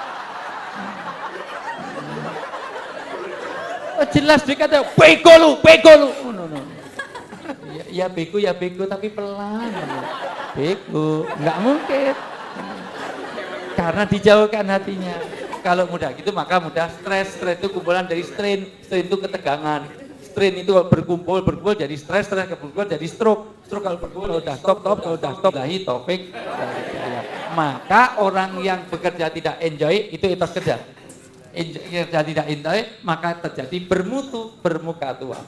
Jelas dikata, bego lu. No. Ya bego, tapi pelan. Bego, nggak mungkin. Karena dijauhkan hatinya. Kalau mudah gitu maka mudah stres itu kumpulan dari strain itu ketegangan. Strain itu berkumpul jadi stres berkumpul jadi stroke kalau berkumpul udah stop lahi topik. Maka orang yang bekerja tidak enjoy itu etos kerja. Kerja tidak enjoy maka terjadi bermuka tua.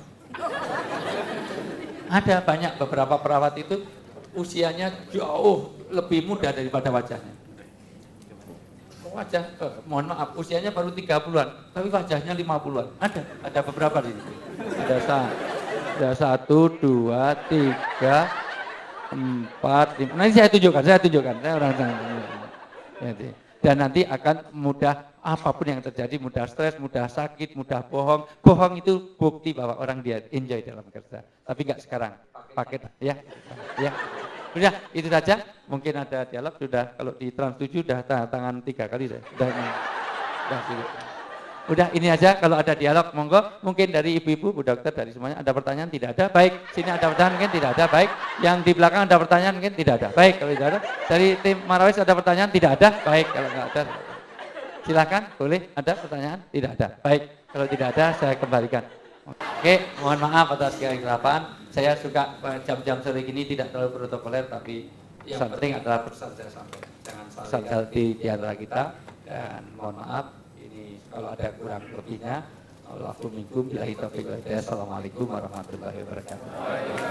Ada banyak beberapa perawat itu usianya jauh lebih muda daripada wajahnya. Wajah, mohon maaf, usianya baru 30-an, tapi wajahnya 50-an. Ada beberapa di sini. Ada 1, 2, 3, 4, 5. Nanti saya tunjukkan. Saya orang dan nanti akan mudah apapun yang terjadi, mudah stres, mudah sakit, mudah bohong. Bohong itu bukti bahwa orang dia enjoy dalam kerja. Tapi enggak sekarang. Paket ya. Sudah, itu saja. Mungkin ada dialog sudah. Kalau di Trans 7 sudah tangan 3 kali saya. Udah ini aja. Kalau ada dialog monggo. Mungkin dari ibu-ibu, Bu Dokter, dari semuanya ada pertanyaan? Tidak ada. Baik. Sini ada pertanyaan? Mungkin tidak ada. Baik. Yang di belakang ada pertanyaan? Mungkin tidak ada. Baik. Kalau tidak ada. Dari tim Marawis ada pertanyaan? Tidak ada. Baik. Kalau nggak ada, silakan. Boleh. Ada pertanyaan? Tidak ada. Baik. Kalau tidak ada, saya kembalikan. Oke, mohon maaf atas kehilafan. Saya suka jam-jam sore gini tidak terlalu protokoler, tapi yang penting adalah pesan saya sampaikan. Jangan salah di antara kita dan mohon maaf Kalau ada kurang lebihnya, Assalamualaikum warahmatullahi wabarakatuh.